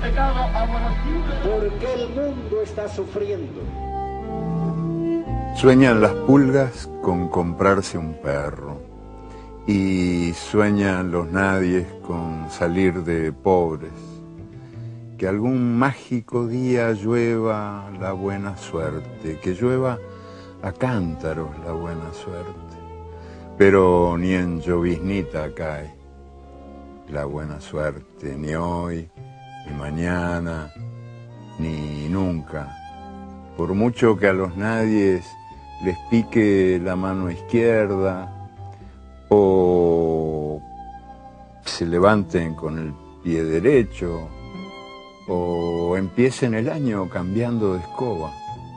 pecado aborrecible. Porque el mundo está sufriendo. Sueñan las pulgas con comprarse un perro y sueñan los nadies con salir de pobres. Que algún mágico día llueva la buena suerte, que llueva a cántaros la buena suerte, pero ni en lloviznita cae la buena suerte, ni hoy, ni mañana, ni nunca. Por mucho que a los nadies les pique la mano izquierda o se levanten con el pie derecho o empiecen el año cambiando de escoba,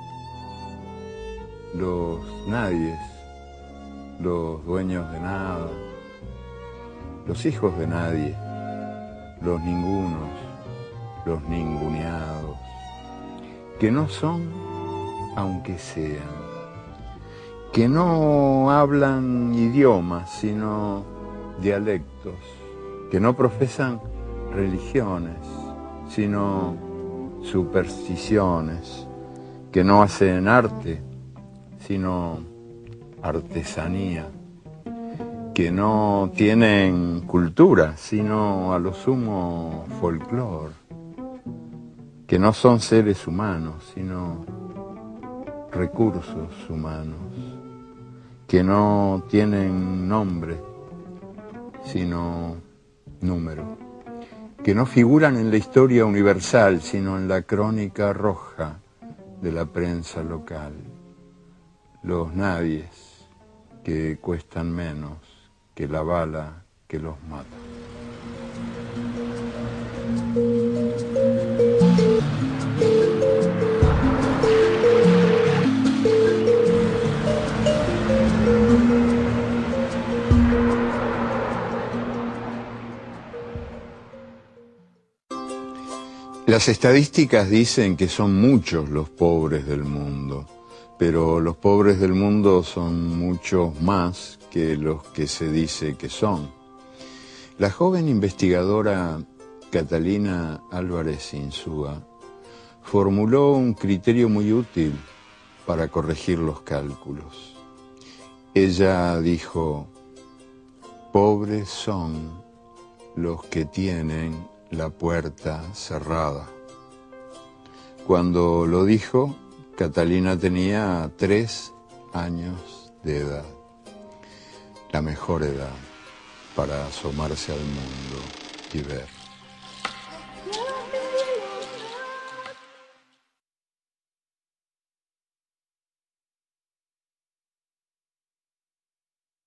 los nadies, los dueños de nada, los hijos de nadie, los ningunos, los ninguneados, que no son aunque sean, que no hablan idiomas sino dialectos, que no profesan religiones sino supersticiones, que no hacen arte sino artesanía, que no tienen cultura sino a lo sumo folclore, que no son seres humanos sino recursos humanos, que no tienen nombre sino número, que no figuran en la historia universal sino en la crónica roja de la prensa local, los nadies que cuestan menos que la bala que los mata. Las estadísticas dicen que son muchos los pobres del mundo, pero los pobres del mundo son muchos más que los que se dice que son. La joven investigadora Catalina Álvarez Insúa formuló un criterio muy útil para corregir los cálculos. Ella dijo: pobres son los que tienen la puerta cerrada. Cuando lo dijo, Catalina tenía 3 años de edad, la mejor edad para asomarse al mundo y ver.